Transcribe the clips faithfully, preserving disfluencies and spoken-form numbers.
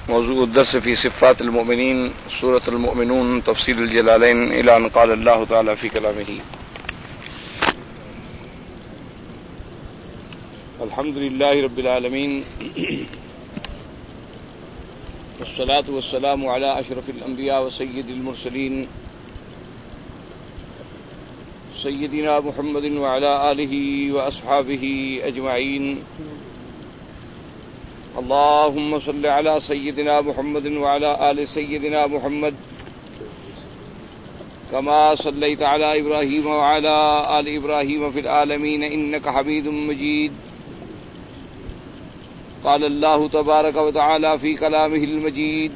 موضوع الدرس في صفات المؤمنين سورة المؤمنون تفسير الجلالين إلى أن قال الله تعالى في كلامه الحمد لله رب العالمين والصلاة والسلام على أشرف الأنبياء وسيد المرسلين سيدنا محمد وعلى آله وأصحابه أجمعين اللهم صل على سيدنا محمد وعلى آل سيدنا محمد كما صليت على إبراهيم وعلى آل إبراهيم في العالمين إنك حميد مجيد قال الله تبارك وتعالى في كلامه المجيد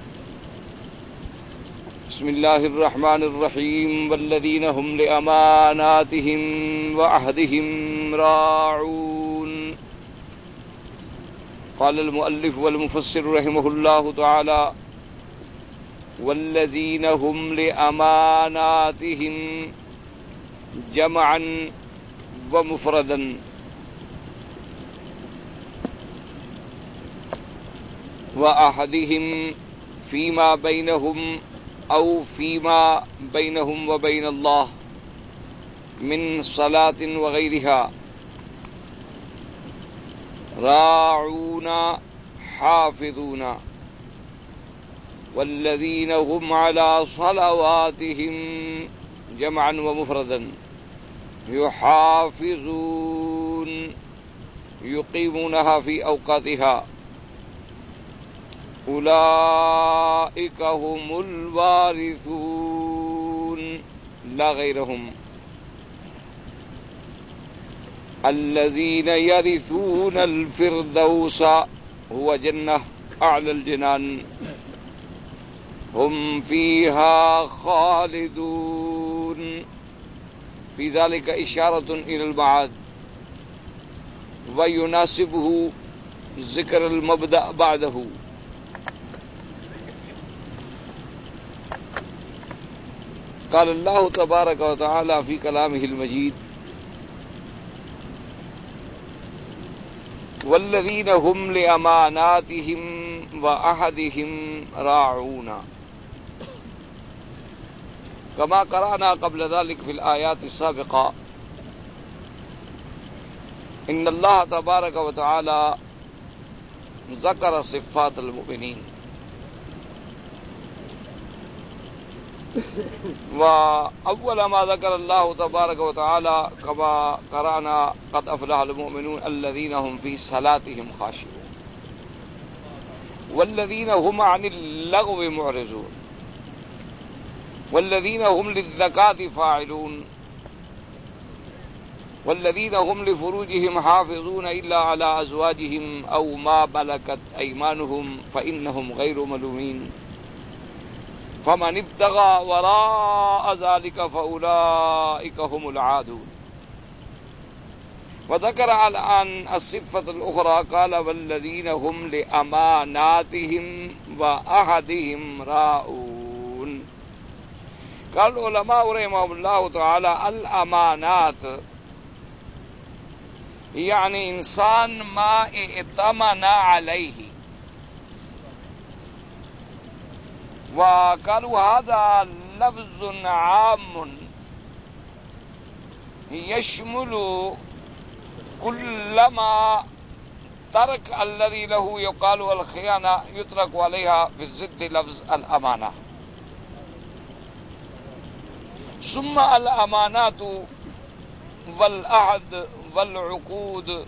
بسم الله الرحمن الرحيم والذين هم لأماناتهم وعهدهم راعون قال المؤلف والمفسر رحمه الله تعالى والذين هم لأماناتهم جمعا ومفردا وأحدهم فيما بينهم أو فيما بينهم وبين الله من صلاة وغيرها راعون حافظون والذين هم على صلواتهم جمعا ومفردا يحافظون يقيمونها في أوقاتها أولئك هم الوارثون لا غيرهم الذين يرثون الفردوس هو جنة أعلى الجنان هم فيها خالدون في ذلك إشارة إلى المعاد ويناسبه ذكر المبدأ بعده قال الله تبارك وتعالى في كلامه المجيد والذين هم لأماناتهم وعهدهم راعون كما قرأنا قبل ذلك في الآيات السابقة إن الله تبارك وتعالى ذكر صفات المؤمنين وأول ما ذكر الله تبارك وتعالى كما قرأنا قد أفلح المؤمنون الذين هم في صلاتهم خاشعون والذين هم عن اللغو معرضون والذين هم للزكاة فاعلون والذين هم لفروجهم حافظون إلا على أزواجهم أو ما ملكت أيمانهم فإنهم غير ملومين فمن ابتغى وراء ذلك فأولئك هم العادون وذكر الآن الصفة الأخرى قال والذين هم لأماناتهم وعهدهم راعون. قال العلماء رحمهم الله تعالى الأمانات يعني إنسان ما ائتمن عليه وقالوا هذا لفظ عام يشمل كل ما ترك الذي له يقال الخيانة يترك عليها في الضد لفظ الأمانة. ثم الأمانات والعهد والعقود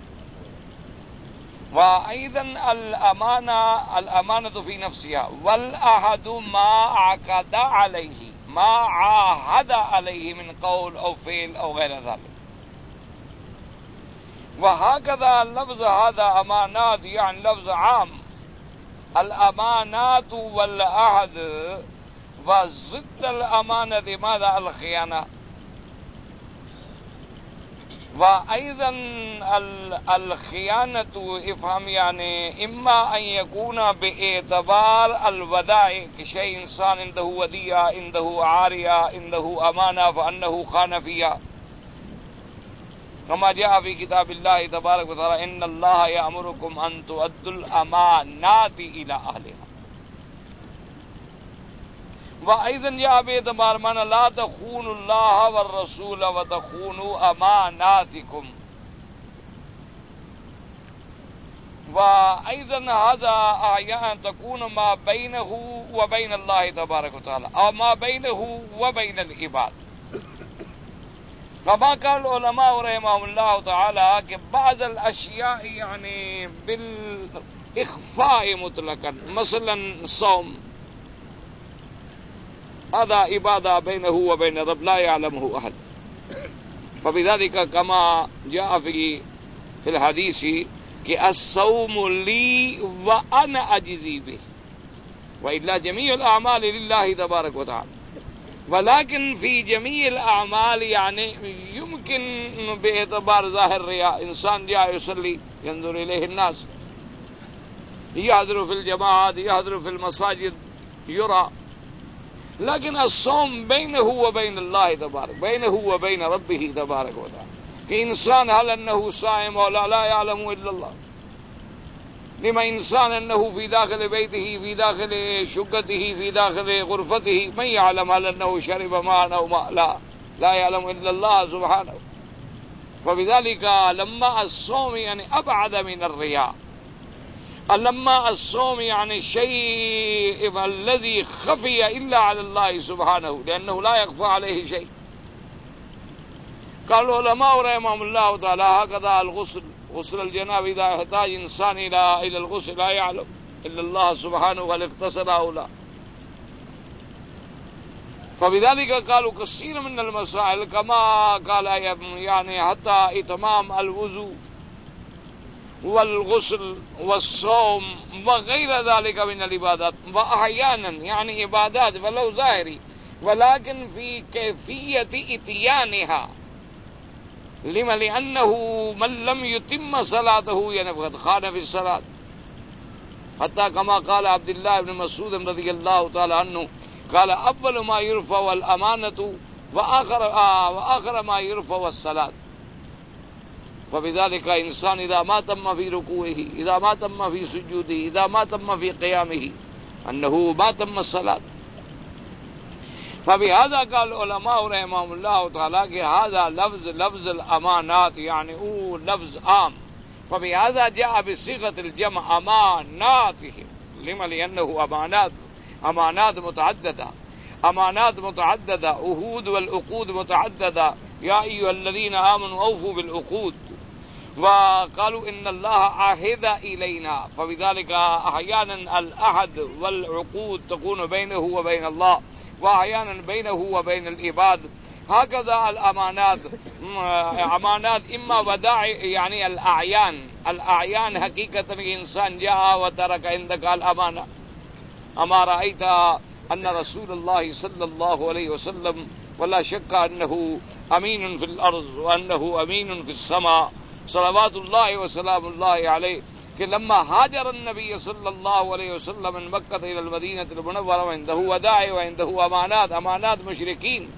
وأيضا الأمانة الأمانة في نفسها والعهد ما عقد عليه ما عاهد عليه من قول أو فعل أو غير ذلك. وهكذا اللفظ هذا أمانات يعني لفظ عام الأمانات والعهد وضد الأمانة ماذا الخيانة. وأيضا الخيانة افهم يعني إما أن يكون باعتبار الوداع كشيء إنسان عنده وديعة عنده عارية عنده أمانة فأنه خان فيها كما جاء في كتاب الله تبارك وتعالى إن الله يأمركم أن تؤدوا الأمانات إلى أهلها. وأيضا جاء باعتبار معنى لا تخونوا الله والرسول وتخونوا أماناتكم. وأيضا هذا أحيانا تكون ما بينه وبين الله تبارك وتعالى أو ما بينه وبين العباد. كما قال العلماء رحمهم الله تعالى کہ بعض الاشیاء يعني بالاخفاء مطلقا، مثلا الصوم هذا عبادة بينه وبين رب لا يعلمه أحد، فبذلك كما جاء في في الحديث کہ الصوم لي وأنا أجزي به وإلا جميع الأعمال لله تبارك وتعالى. ولكن في جميع الأعمال يعني يمكن باعتبار ظاهر رياء، إنسان جاء يصلي ينظر إليه الناس، يحضر في الجماعات، يحضر في المساجد، يرى. لكن الصوم بينه وبين الله تبارك، بينه وبين ربه تبارك وتعالى. کہ انسان هل أنه صائم ولا لا يعلم إلا الله، لما إنسان أنه في داخل بيته، في داخل شقته، في داخل غرفته، من يعلم هل أنه شرب ماء أو ماء، لا لا يعلم إلا الله سبحانه. فبذلك لما الصوم يعني أبعد من الرياء، لما الصوم يعني الشيء الذي خفي إلا على الله سبحانه لأنه لا يخفى عليه شيء. قال العلماء رحمهم الله تعالى هكذا الغسل، غسل الجناب إذا يحتاج إنسان إلى إلى الغسل لا يعلم إلا الله سبحانه هل اغتسل أو لا. فبذلك قالوا كثير من المسائل كما قال يعني حتى إتمام الوضوء والغسل والصوم وغير ذلك من العبادات، وأحيانا يعني عبادات ولو ظاهري ولكن في كيفية إتيانها، لما لأنه من لم يتم صلاته يعني فقد خان في الصلاة. حتى كما قال عبد الله بن مسعود رضي الله تعالى عنه قال أول ما يرفع الأمانة وآخر, آه وآخر ما يرفع الصلاة. فبذلك إنسان إذا ما تم في ركوعه، إذا ما تم في سجوده، إذا ما تم في قيامه أنه ما تم الصلاة. فبهذا قال العلماء رحمهم الله تعالى کہ هذا لفظ لفظ الأمانات يعني هو لفظ عام، فبهذا جاء بصيغة الجمع أماناتهم، لما لأنه أمانات أمانات متعددة، أمانات متعددة، عهود والعقود متعددة. يا أيها الذين آمنوا أوفوا بالعقود. وقالوا إن الله عهد إلينا، فبذلك أحيانا العهد والعقود تكون بينه وبين الله، وأحيانا بينه وبين العباد. هكذا الأمانات، أمانات إما وداع يعني الأعيان، الأعيان حقيقة إنسان جاء وترك عندك الأمانة. أما رأيت أن رسول الله صلى الله عليه وسلم ولا شك أنه أمين في الأرض وأنه أمين في السماء صلوات الله وسلام الله عليه، کہ لما هاجر النبي صلى الله عليه وسلم من مكة إلى المدينة المنورة وعنده ودائع وعنده أمانات، أمانات مشركين،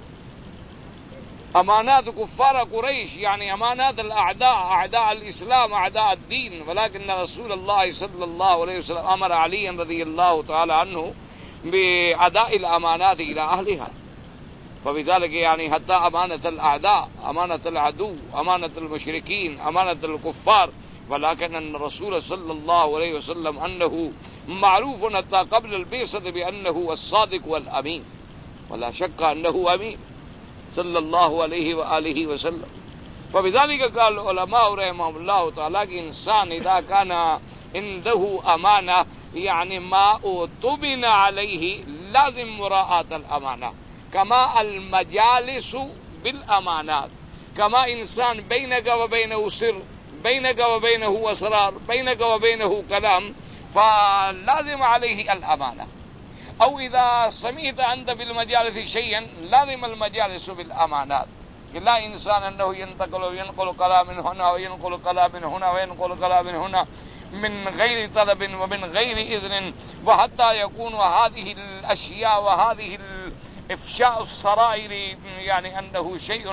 أمانات كفار قريش، يعني أمانات الأعداء، أعداء الإسلام، أعداء الدين. ولكن رسول الله صلى الله عليه وسلم أمر عليا رضي الله تعالى عنه بأداء الأمانات إلى أهلها. فبذلك يعني حتى أمانة الأعداء، أمانة العدو، أمانة المشركين، أمانة الكفار. ولكن أن الرسول صلى الله عليه وسلم أنه معروف حتى قبل البعثة بأنه الصادق والأمين، ولا شك أنه أمين صلى الله عليه وآله وسلم. فبذلك قال العلماء رحمهم الله تعالى کہ انسان إذا كان عنده أمانة يعني ما أؤتمن عليه لازم مراعاة الأمانة، كما المجالس بالأمانات، كما إنسان بينك وبينه سر، بينك وبينه أسرار، بينك وبينه كلام، فلازم عليه الأمانة. أو إذا سمعت أنت بالمجالس شيئا لازم المجالس بالأمانات، لا إنسان أنه ينتقل وينقل كلام من هنا وينقل كلام من هنا وينقل كلام من هنا من غير طلب ومن غير إذن، وحتى يكون هذه الأشياء وهذه إفشاء السرائر يعني أنه شيء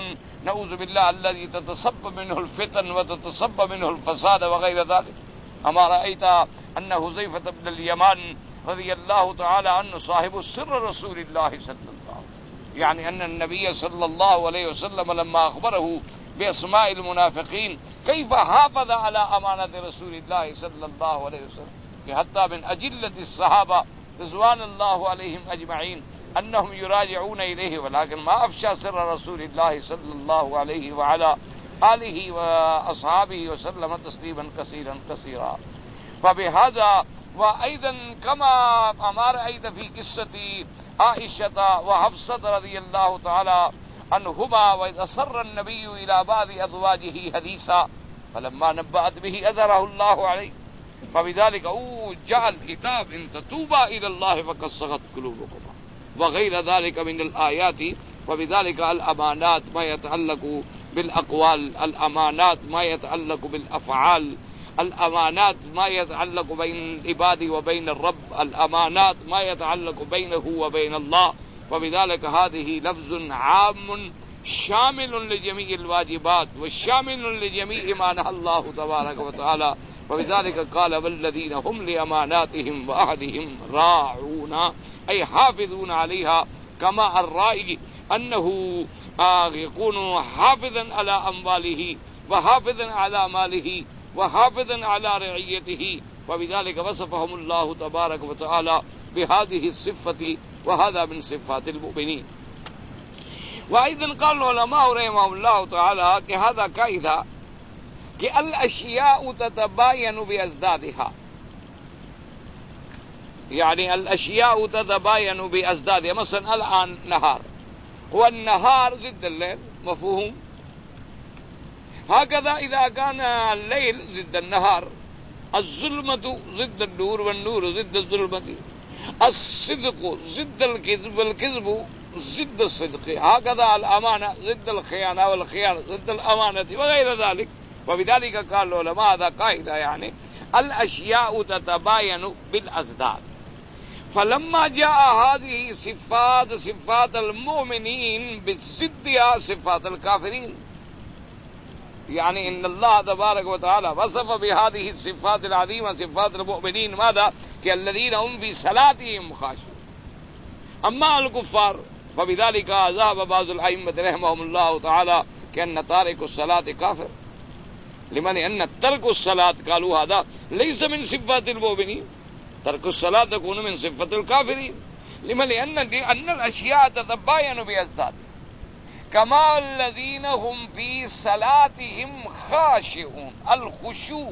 نعوذ باللہ الذي تتسبب منه الفتن وتتسبب منه الفساد وغير ذلك. اما رأيت ان حذیفة بن الیمان رضی اللہ تعالی عنہ صاحب السر رسول اللہ صلی اللہ علیہ وسلم، يعني ان النبي صلى الله عليه وسلم لما اخبره باسماء المنافقين كيف حافظ على امانة رسول الله صلى الله عليه وسلم، کہ حتى من اجلة الصحابة رضوان الله عليهم اجمعين انهم يراجعون اليه ولكن ما افشى سر رسول الله صلى الله عليه وعلى آله واصحابه وسلم تسليما كثيرا كثيرا. فبهذا وايضا كما امر ايضا في قصه عائشة وحفصة رضي الله تعالى عنهما واذ اصر النبي الى بعض ازواجه حديثا فلما نبأت به اظهره الله عليه فبذلك او جاء الكتاب ان تتوبا الى الله فقد صغت قلوبكما وغير ذلك من الآيات. وبذلك الأمانات ما يتعلق بالأقوال، الأمانات ما يتعلق بالأفعال، الأمانات ما يتعلق بين العباد وبين الرب، الأمانات ما يتعلق بينه وبين الله. وبذلك هذه لفظ عام شامل لجميع الواجبات والشامل لجميع ما نهى الله تبارك وتعالى. وبذلك قال والذين هم لأماناتهم وعهدهم راعون أي حافظون عليها كما الرائي أنه يكون حافظا على أمواله وحافظا على ماله وحافظا على رعيته. وبذلك وصفهم الله تبارك وتعالى بهذه الصفة وهذا من صفات المؤمنين. وأيضا قال العلماء رحمهم الله تعالى کہ هذا قاعدة کہ الأشياء تتباين بأزدادها، يعني الأشياء تتباين بأزدادها. مثلا الآن نهار والنهار ضد الليل، مفهوم؟ هكذا إذا كان الليل ضد النهار، الظلمة ضد النور والنور ضد الظلمة، الصدق ضد الكذب والكذب ضد الصدق، هكذا الأمانة ضد الخيانة والخيانة ضد الأمانة وغير ذلك. وبذلك قال العلماء هذا قاعدة يعني الأشياء تتباين بالأزداد. فلما جاء هذه صفات صفات المؤمنين بضدها صفات الكافرين، يعني إن الله تبارك وتعالى وصف بهذه الصفات العظيمة صفات المؤمنين ماذا؟ كالذين هم في صلاتهم خاشعون. أما الكفار فبذلك ذهب بعض الأئمة رحمهم الله تعالى كأن تارك الصلاة كافر. لمن أن ترك الصلاة قالوا هذا ليس من صفات المؤمنين، ترك الصلاة تكون من صفة الكافرين. لمن لأن أن الأشياء تتباين بأزداد كما الذين هم في صلاتهم خاشعون. الخشوع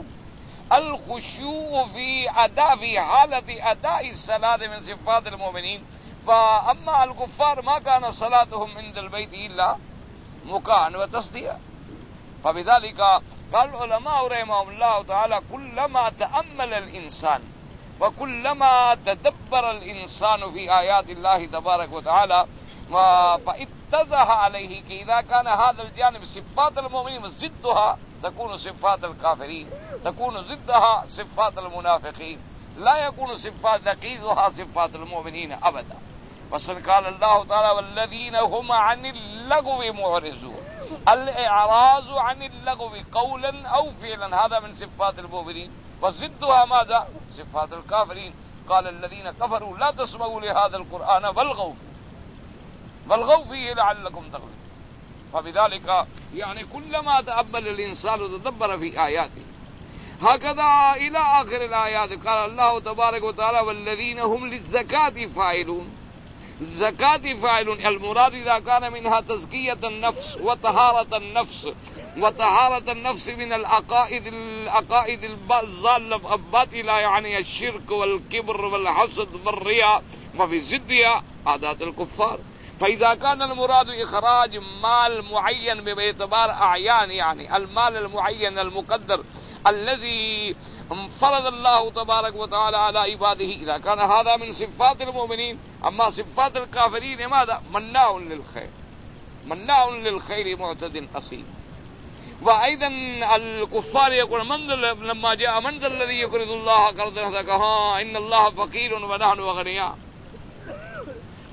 الخشوع في أداء في حالة أداء الصلاة من صفات المؤمنين. فأما الكفار ما كان صلاتهم عند البيت إلا مكاء وتصدية. فبذلك قال العلماء رحمهم الله تعالى كلما تأمل الإنسان وكلما تدبر الإنسان في آيات الله تبارك وتعالى فاتضح عليه کہ إذا كان هذا الجانب صفات المؤمنين ضدها تكون صفات الكافرين، تكون ضدها صفات المنافقين، لا يكون صفات نقيضها صفات المؤمنين أبدا. وصل قال الله تعالى والذين هم عن اللغو معرضون. الإعراض عن اللغو قولا أو فعلا هذا من صفات المؤمنين، وضدها ماذا؟ صفات الكافرين. قال الذين كفروا لا تسمعوا لهذا القرآن والغوا فيه والغوا فيه لعلكم تغلبون. فبذلك يعني كلما تأمل الإنسان وتدبر في آياته هكذا إلى آخر الآيات. قال الله تبارك وتعالى والذين هم للزكاة فاعلون. الزكاة فاعلون المراد إذا كان منها تزكية النفس وطهارة النفس وطهارة النفس من العقائد العقائد الضالة الباطلة، يعني الشرك والكبر والحسد والرياء، وفي ضدها عادات الكفار. فإذا كان المراد إخراج مال معين باعتبار أعيان، يعني المال المعين المقدر الذي فرض الله تبارك وتعالى على عباده، إذا كان هذا من صفات المؤمنين. أما صفات الكافرين ماذا؟ مناع للخير، مناع للخير معتد أصيل. وأيضا الكفار يقول من لما جاء من ذا الذي يقرض الله قرضا حسنا ها إن الله فقير ونحن أغنياء.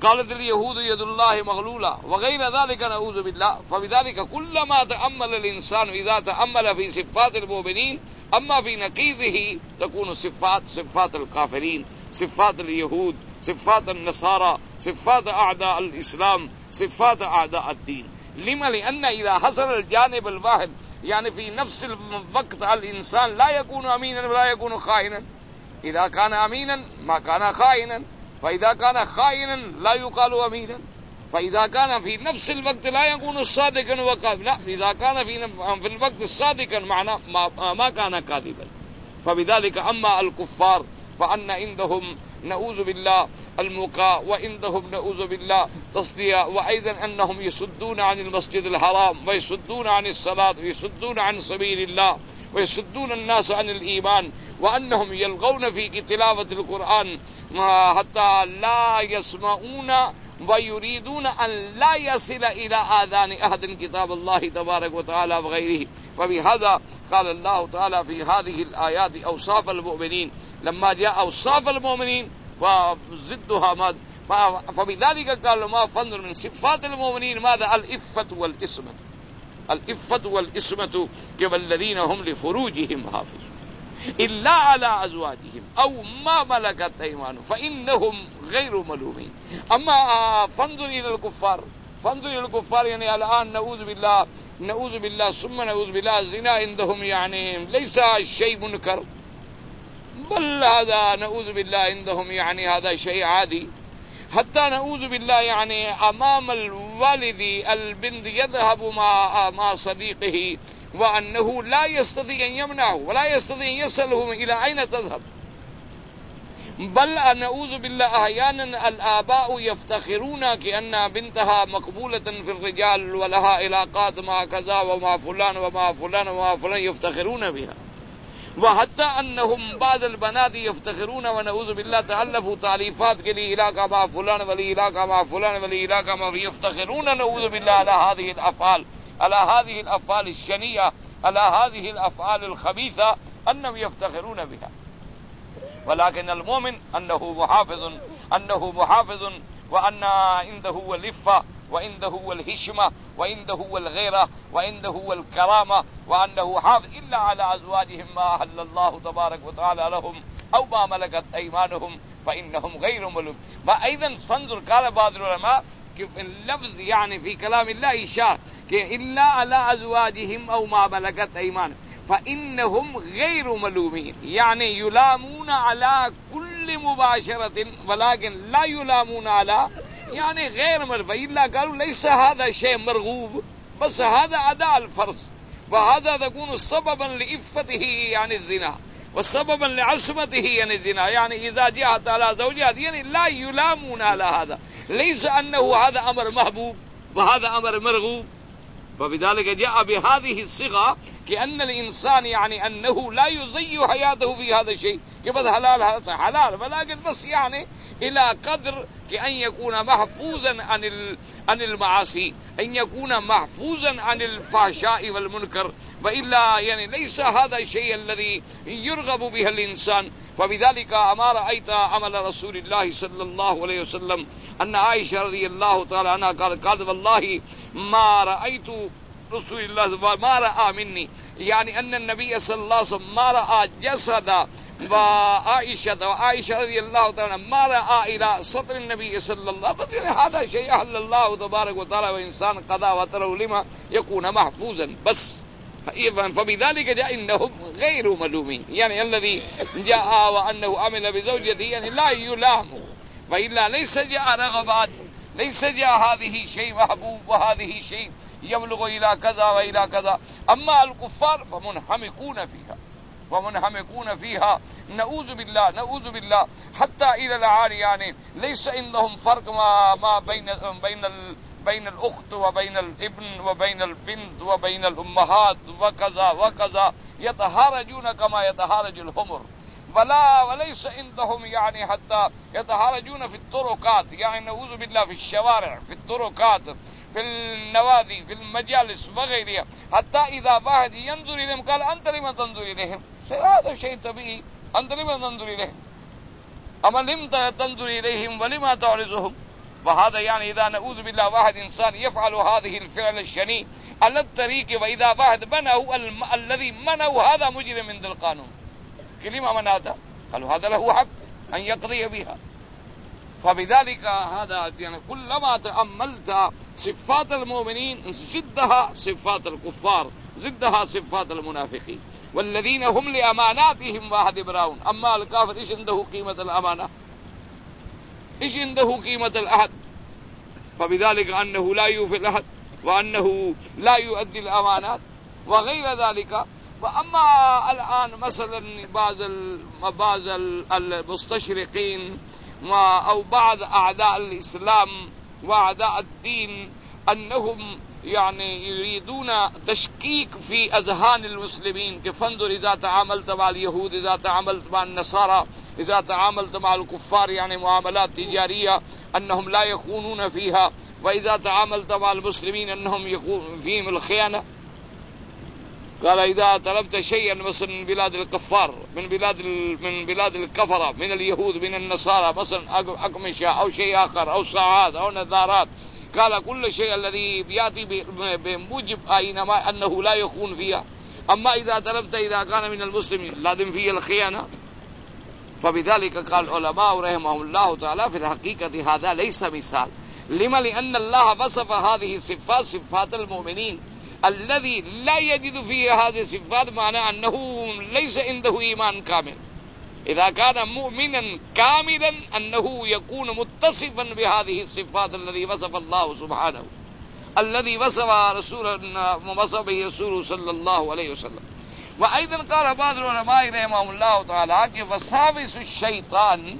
قالت اليهود يد الله مغلولة وغير ذلك نعوذ بالله. فبذلك كلما تأمل الإنسان إذا تأمل في صفات المؤمنين أما في نقيضه تكون صفات صفات الكافرين، صفات اليهود، صفات النصارى، صفات أعداء الإسلام، صفات أعداء الدين. لما؟ لأن إذا حصل الجانب الواحد يعني في نفس الوقت الإنسان لا يكون أمينا ولا يكون خائنا. إذا كان أمينا ما كان خائنا، فإذا كان خائنا لا يقال أمينا، فإذا كان في نفس الوقت لا يكون صادقا وكاذبا، لا، إذا كان في في الوقت صادقا معنى ما, ما كان كاذبا. فبذلك أما الكفار فأن عندهم نعوذ بالله المكاء، وعندهم نعوذ بالله تصدية، وأيضا أنهم يصدون عن المسجد الحرام ويصدون عن الصلاة ويصدون عن سبيل الله ويصدون الناس عن الإيمان، وأنهم يلغون في تلاوة القرآن حتى لا يسمعون ويريدون أن لا يصل إلى آذان أحد كتاب الله تبارك وتعالى وغيره. فبهذا قال الله تعالى في هذه الآيات أوصاف المؤمنين، لما جاء أوصاف المؤمنين فزدها ماد. فبذلك قال ما فانظر من صفات المؤمنين ماذا؟ الإفة والإسمة، الإفة والإسمة والذين هم لفروجهم حافظون إلا على أزواجهم أو ما ملكت أيمانهم فإنهم غير ملومين. أما فانظر إلى الكفار، فانظر إلى الكفار يعني الآن نعوذ بالله نعوذ بالله ثم نعوذ بالله الزنا عندهم يعني ليس شيء منكر، بل هذا نعوذ بالله عندهم يعني هذا شيء عادي. حتى نعوذ بالله يعني أمام الوالد البنت يذهب مع مع صديقه وأنه لا يستطيع أن يمنعه ولا يستطيع أن يسأله إلى أين تذهب. بل نعوذ بالله أحيانا الآباء يفتخرون كأن بنتها مقبولة في الرجال ولها علاقات مع كذا ومع فلان ومع فلان ومع فلان يفتخرون بها. وحتى أنهم بعض البنات يفتخرون ونعوذ بالله تألفوا تعليفات کے لیے علاقہ مع فلان ولی علاقہ مع فلان ولی علاقہ مع يفتخرون نعوذ بالله على هذه الأفعال على هذه الأفعال الشنيعة على هذه الأفعال الخبيثة أنهم يفتخرون بها. ولكن المؤمن أنه محافظ أنه محافظ وأن عنده هو الإفة وعنده هو الهشمة وعنده هو الغيرة وعنده هو الكرامة وأنه حافظ إلا على أزواجهم ما أحل الله تبارك وتعالى لهم أو ما ملكت أيمانهم فإنهم غير ملوم. وأيضا فانظر قال بعض العلماء کہ لفظ يعني في كلام الله إشارة کہ إلا على أزواجهم أو ما ملكت أيمانهم فإنهم غير ملومين، يعني يلامون على كل مباشرة ولكن لا يلامون على يعني غير مرغوب. إلا قالوا ليس هذا شيء مرغوب بس هذا أداء الفرض، وهذا تكون سببا لإفته يعني الزنا وسببا لعصمته يعني الزنا، يعني إذا جاءت على زوجها يعني لا يلامون على هذا، ليس أنه هذا أمر محبوب وهذا أمر مرغوب. وبذلك جاء بهذه الصيغة كأن الإنسان يعني أنه لا يضيع حياته في هذا الشيء، يبقى حلال هذا حلال ولكن بس يعني إلى قدر كأن يكون محفوظا عن عن المعاصي، أن يكون محفوظا عن الفحشاء والمنكر، وإلا يعني ليس هذا الشيء الذي يرغب به الإنسان. فبذلك أما رأيت عمل رسول الله صلى الله عليه وسلم أن عائشة رضي الله تعالى عنها قالت قالت والله ما رأيت رسول الله ما رأى مني، يعني أن النبي صلى الله عليه وسلم ما رأى جسد وعائشة وعائشة رضي الله تعالى ما رأى إلى سطر النبي صلى الله عليه وسلم. هذا شيء أحل الله تبارك وتعالى وإنسان قضى وتره لما يكون محفوظا بس. فبذلك جاء إنهم غير ملومين، يعني الذي جاء وأنه عمل بزوجته يعني لا يلام، وإلا ليس جاء رغبات، ليس جاء هذه شيء محبوب وهذه شيء يبلغ إلى كذا وإلى كذا. أما الكفار فمنحمقون فيها ومنحمقون فيها نعوذ بالله نعوذ بالله حتى إلى العالي، يعني ليس عندهم فرق ما ما بين بين ال بين الأخت وبين الابن وبين البنت وبين الأمهات وكذا وكذا، يتهارجون كما يتهارج الحمر، ولا وليس عندهم يعني حتى يتهارجون في الطرقات، يعني نعوذ بالله في الشوارع في الطرقات في النوادي في المجالس وغيرها، حتى إذا واحد ينظر إليهم قال أنت لما تنظر إليهم، هذا شيء طبيعي، أنت لما تنظر إليهم أما لم تنظر إليهم ولما تعرضهم. وهذا يعني إذا نعوذ بالله واحد إنسان يفعل هذه الفعل الشنيع على الطريق وإذا واحد منه الم... الذي منه هذا مجرم عند القانون كلمة مناته قالوا هذا له حق أن يقضي بها. فبذلك هذا يعني كلما تأملت صفات المؤمنين زدها صفات الكفار زدها صفات المنافقين والذين هم لأماناتهم واحد براون. أما الكافر إيش عنده قيمة الأمانة؟ إيش عنده قيمة الأحد؟ فبذلك أنه لا يوفي الأحد وأنه لا يؤدي الأمانات وغير ذلك. وأما الآن مثلا بعض بعض المستشرقين أو بعض أعداء الإسلام وأعداء الدين أنهم يعني يريدون تشكيك في أذهان المسلمين كفندر إذا تعاملت مع اليهود إذا تعاملت مع النصارى إذا تعاملت مع الكفار يعني معاملات تجارية أنهم لا يخونون فيها، وإذا تعاملت مع المسلمين أنهم يكون فيهم الخيانة. قال إذا طلبت شيئا مثلا من بلاد الكفار من بلاد من بلاد الكفرة من اليهود من النصارى مثلا أقمشة أو شيء آخر أو ساعات أو نظارات، قال كل شيء الذي يأتي بموجب أينما أنه لا يخون فيها. أما إذا طلبت إذا كان من المسلمين لازم فيه الخيانة. فبذلك قال العلماء رحمهم الله تعالى في الحقيقة هذا ليس مثال. لما؟ لأن الله وصف هذه الصفات صفات المؤمنين الذي لا يجد فيه هذه الصفات معناه أنه ليس عنده إيمان كامل. إذا كان مؤمنا كاملا أنه يكون متصفا بهذه الصفات الذي وصف الله سبحانه الذي وصف رسول وصف به رسوله صلى الله عليه وسلم. وأيضا قال بعض العلماء رحمهم الله تعالى کہ وساوس الشيطان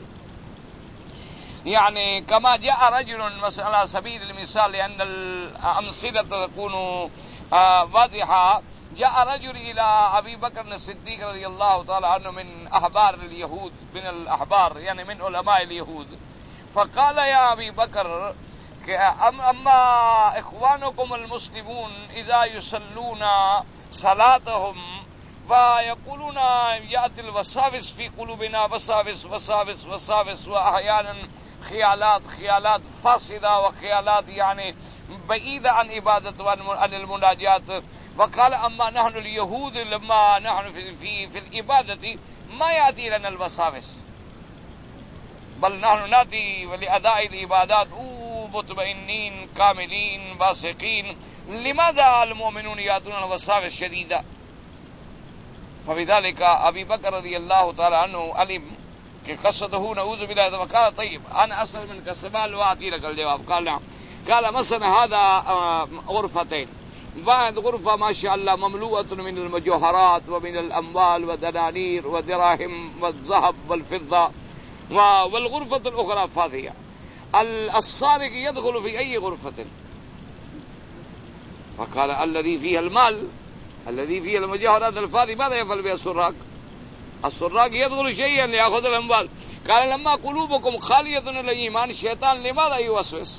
يعني كما جاء رجل مثلا على سبيل المثال لأن الأمثلة تكون واضحة. جاء رجل إلى أبي بكر الصديق رضي الله تعالى عنه من أحبار اليهود من الأحبار يعني من علماء اليهود، فقال يا أبي بكر أما إخوانكم المسلمون إذا يصلون صلاتهم ويقولون يأتي الوساوس في قلوبنا وساوس وساوس وساوس وأحيانا خيالات خيالات فاسدة وخيالات يعني بعيدة عن عبادة وعن المناجات. وقال أما نحن اليهود لما نحن في في, في العبادة ما يأتي لنا الوساوس بل نحن نأتي لأداء العبادات مطمئنين كاملين واثقين. لماذا المؤمنون يأتون الوساوس شديدة؟ فبذلك أبي بكر رضي الله تعالى عنه علم کہ قصده نعوذ بالله. وقال طيب أنا أسأل منك السؤال وأعطي لك الجواب. قال نعم. قال مثلا هذا غرفتين، واحد غرفة ما شاء الله مملوءة من المجوهرات ومن الأموال ودنانير ودراهم والذهب والفضة، والغرفة الأخرى فاضية. السارق يدخل في أي غرفة؟ فقال الذي فيها المال الذي فيها المجوهرات الفاضية ماذا يفعل بها السراق؟ السراق يدخل شيئا ليأخذ الأموال. قال لما قلوبكم خالية من الإيمان الشيطان لماذا يوسوس؟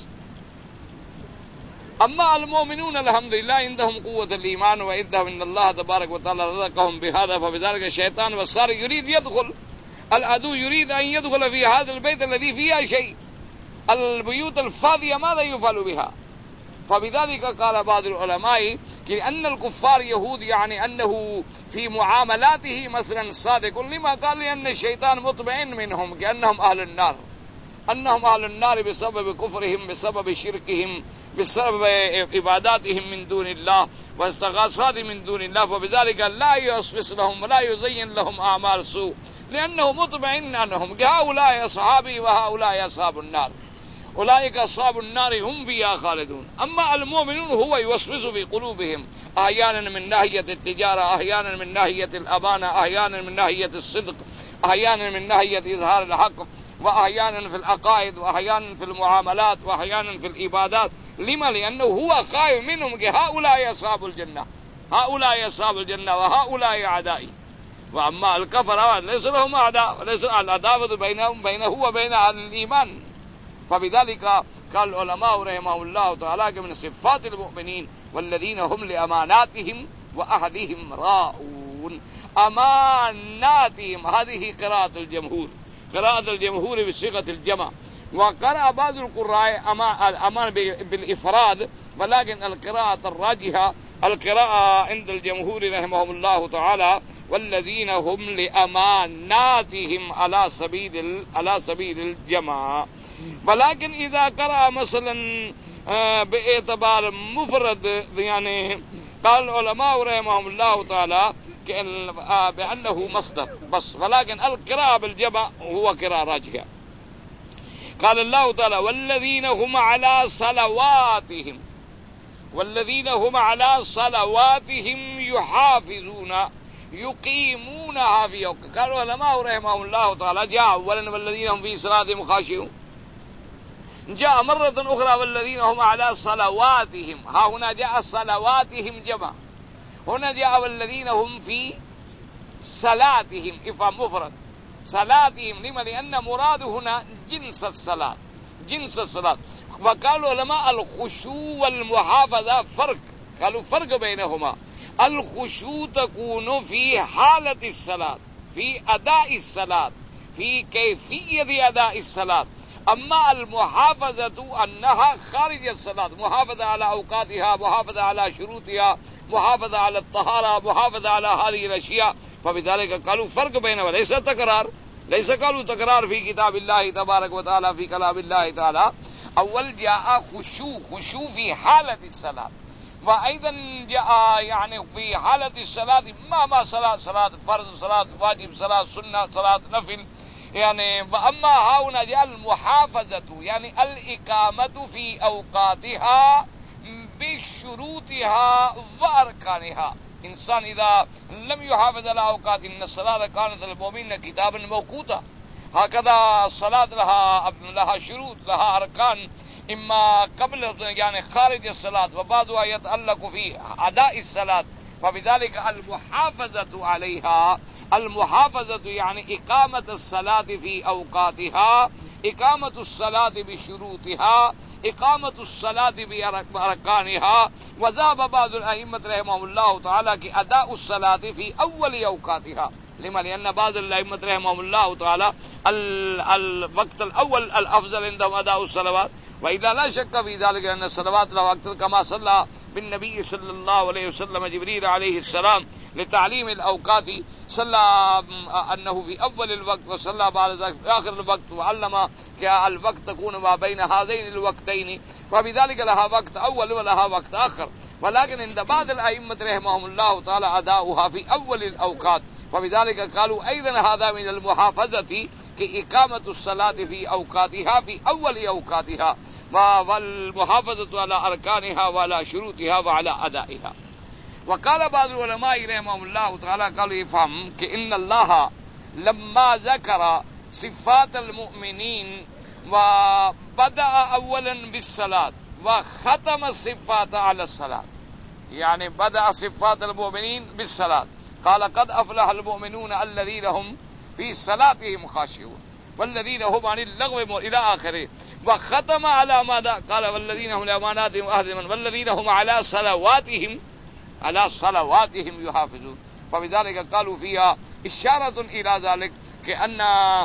أما المؤمنون الحمد لله عندهم قوة الإيمان وعندهم إن الله تبارك وتعالى رزقهم بهذا. فبذلك الشيطان والسارق يريد يدخل، العدو يريد أن يدخل في هذا البيت الذي فيها شيء. البيوت الفاضية ماذا يفعل بها؟ فبذلك قال بعض العلماء أن الكفار يهود يعني أنه في معاملاته مثلا صادق. لما؟ قال لأن الشيطان مطمئن منهم كأنهم أهل النار، أنهم أهل النار بسبب كفرهم بسبب شركهم بسبب عباداتهم من دون الله واستغاثات من دون الله. فبذلك لا يوسوس لهم ولا يزين لهم أعمال سوء لأنه مطمئن أنهم هؤلاء أصحابي وهؤلاء أصحاب النار، أولئك أصحاب النار هم فيها خالدون. أما المؤمنون هو يوسوس في قلوبهم أحيانا من ناحية التجارة، أحيانا من ناحية الأمانة، أحيانا من ناحية الصدق، أحيانا من ناحية إظهار الحق، وأحيانا في العقائد، وأحيانا في المعاملات، وأحيانا في العبادات. لما؟ لأنه هو خائف منهم هؤلاء أصحاب الجنة هؤلاء أصحاب الجنة وهؤلاء أعدائي. وأما الكفر ليس لهم أعداء وليس العداوة بينهم بينه وبين أهل الإيمان. فبذلك قال العلماء رحمه الله تعالى من صفات المؤمنين والذين هم لأماناتهم وأهدهم راؤون. أماناتهم هذه قراءة الجمهور قراءة الجمهور بصيغة الجمع، وقرأ بعض القراء أمر بالإفراد، ولكن القراءة الراجحة القراءة عند الجمهور رحمهم الله تعالى والذين هم لأماناتهم على سبيل على سبيل الجمع. ولكن إذا قرأ مثلا باعتبار مفرد يعني قال العلماء رحمهم الله تعالى بأنه مصدر بس، ولكن القراءة بالجمع هو قراءة راجحة. قال الله تعالى والذين هم على صلواتهم والذين هم على صلواتهم يحافظون يقيمونها في أوقاتها. قال العلماء رحمهم الله تعالى جاء أولا والذين هم في صلاتهم خاشعون، جاء مرة أخرى والذين هم على صلواتهم، ها هنا جاء صلواتهم جمع، هنا جاء والذين هم في صلاتهم إفهم مفرد صلاتهم. لما؟ لأن مراد هنا جنس الصلاة جنس الصلاة. وقالوا علماء الخشوع والمحافظة فرق، قالوا فرق بينهما. الخشوع تكون في حالة الصلاة، في أداء الصلاة، في كيفية أداء الصلاة. أما المحافظة أنها خارج الصلاة، محافظة على أوقاتها، محافظة على شروطها، محافظة على الطهارة، محافظة على هذه الأشياء. فبذلك قالوا فرق بينهما، ليس تكرار، ليس قالوا تكرار في كتاب الله تبارك وتعالى في كلام الله تعالى. أول جاء خشوع خشوع في حالة الصلاة، وأيضا جاء يعني في حالة الصلاة ما ما صلاة صلاة فرض، صلاة واجب، صلاة سنة، صلاة نفل يعني. وأما هنا جاء المحافظة يعني الإقامة في أوقاتها بشروطها وأركانها. إنسان إذا لم يحافظ على أوقات، إن الصلاة كانت للمؤمنين كتابا موقوتا، هكذا الصلاة لها لها شروط لها أركان، إما قبل يعني خارج الصلاة، وبعضها يتعلق في أداء الصلاة. فبذلك المحافظة عليها، المحافظة يعني إقامة الصلاة في أوقاتها، إقامة الصلاة بشروطها، إقامة الصلاة بأركانها. وذهب بعض الأئمة رحمهم الله تعالى كأداء الصلاة في أول أوقاتها. لما؟ لأن بعض الأئمة رحمهم الله تعالى الوقت الأول الأفضل عندهم أداء الصلوات، وإلا لا شك في ذلك أن الصلوات لها وقت، كما صلى بالنبي صلى الله عليه وسلم جبريل عليه السلام لتعليم الأوقات، صلى أنه في أول الوقت وصلى بعد ذلك في آخر الوقت، وعلم الوقت تكون ما بين هذين الوقتين. فبذلك لها وقت أول ولها وقت آخر. ولكن عند بعض الأئمة رحمهم الله تعالى أداؤها في أول الأوقات. فبذلك قالوا أيضا هذا من المحافظة كإقامة الصلاة في أوقاتها في أول أوقاتها، والمحافظة على أركانها وعلى شروطها وعلى أدائها. وقال بعض العلماء رحمهم الله تعالى قالوا يفهم كأن الله لما ذكر صفات المؤمنين وبدأ أولا بالصلاة وختم الصفات على الصلاة، يعني بدأ صفات المؤمنين بالصلاة، قال قد أفلح المؤمنون الذين هم في صلاتهم خاشعون والذين هم عن اللغو إلى آخره. وختم على ماذا؟ قال والذين هم لأماناتهم وعهدهم والذين هم على صلواتهم على صلواتهم يحافظون. فبذلك قالوا فيها إشارة إلى ذلك كأن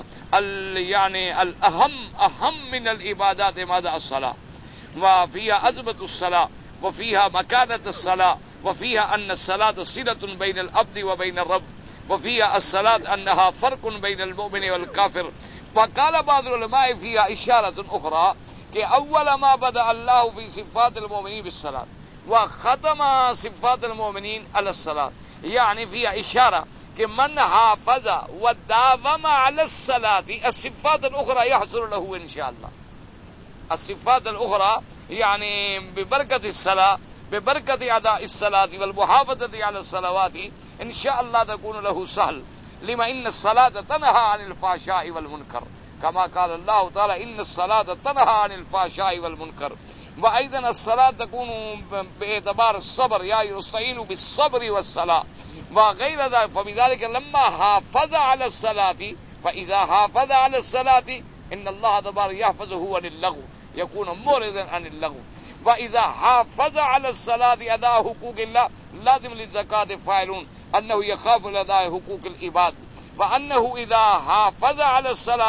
يعني الأهم أهم من العبادات ماذا؟ الصلاة، وفيها أثبت الصلاة، وفيها مكانة الصلاة، وفيها أن الصلاة صلة بين العبد وبين الرب، وفيها الصلاة أنها فرق بين المؤمن والكافر. وقال بعض العلماء فيها إشارة أخرى كأول ما بدأ الله في صفات المؤمنين بالصلاة وختم صفات المؤمنين على الصلاة، يعني فيها إشارة كمن حافظ وداوم على الصلاة الصفات الأخرى يحصل له إن شاء الله. الصفات الأخرى يعني ببركة الصلاة، ببركة أداء الصلاة والمحافظة على الصلوات إن شاء الله تكون له سهل. لما إن الصلاة تنهى عن الفحشاء والمنكر، كما قال الله تعالى إن الصلاة تنهى عن الفحشاء والمنكر. وأيضا الصلاة تكون باعتبار الصبر، يا يستعينوا بالصبر والصلاة وغير ذلك. فبذلك لما حافظ على الصلاة، فإذا حافظ على الصلاة إن الله تبارك يحفظه عن اللغو، يكون معرضا عن اللغو. وإذا حافظ على الصلاة أداء حقوق الله لازم للزكاة فاعلون، أنه يخاف أداء حقوق العباد. وأنه إذا حافظ على الصلاة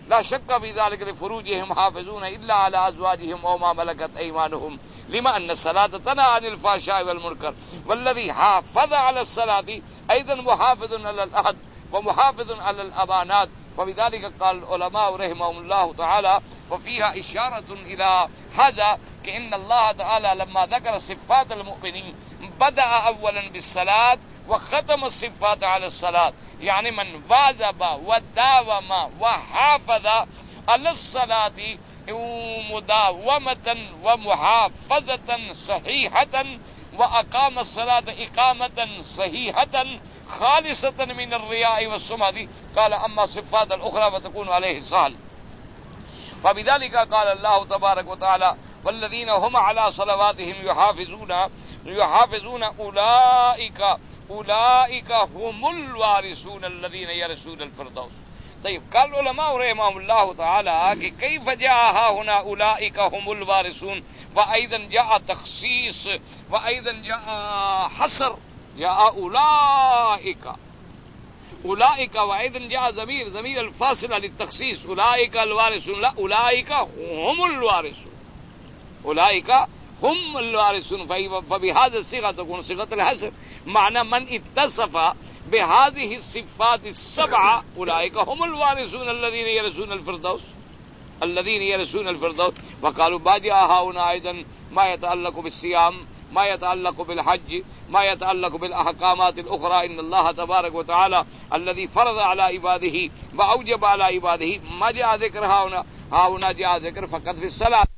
لا شك في ذلك لفروجهم حافظون إلا على أزواجهم أو ما ملكت أيمانهم لما أن الصلاة تنهى عن الفحشاء والمنكر والذي حافظ على الصلاة أيضا محافظ على العهد ومحافظ على الأمانات. وبذلك قال العلماء رحمهم الله تعالى وفيها إشارة إلى هذا كأن الله تعالى لما ذكر صفات المؤمنين بدأ أولا بالصلاة وختم الصفات على الصلاة، يعني من واظب وداوم وحافظ على الصلاة مداومة ومحافظة صحيحة وأقام الصلاة إقامة صحيحة خالصة من الرياء والسمعة، قال أما الصفات الأخرى فتكون عليه سهل. فبذلك قال الله تبارك وتعالى والذين هم على صلواتهم يحافظون يحافظون أولئك أولئك هم الوارثون الذين يرثون الفردوس. طيب قال العلماء رحمهم الله تعالى کہ كيف جاء هنا أولئك هم الوارثون وأيضا جاء تخصيص وأيضا جاء حصر، جاء أولئك أولئك وأيضا جاء ضمير ضمير الفاصلة للتخصيص، أولئك الوارثون لا أولئك هم الوارثون، أولئك هم الوارثون. فبهذا الصيغة تكون صيغة الحصر، معنى من اتصف بهذه الصفات السبعة أولئك هم الوارثون الذين يرثون الفردوس الذين يرثون الفردوس. وقالوا ما جاء هنا أيضا ما يتعلق بالصيام، ما يتعلق بالحج، ما يتعلق بالأحكامات الأخرى. إن الله تبارك وتعالى الذي فرض على عباده وأوجب على عباده ما جاء ذكر هنا هنا جاء ذكر فقط في الصلاة.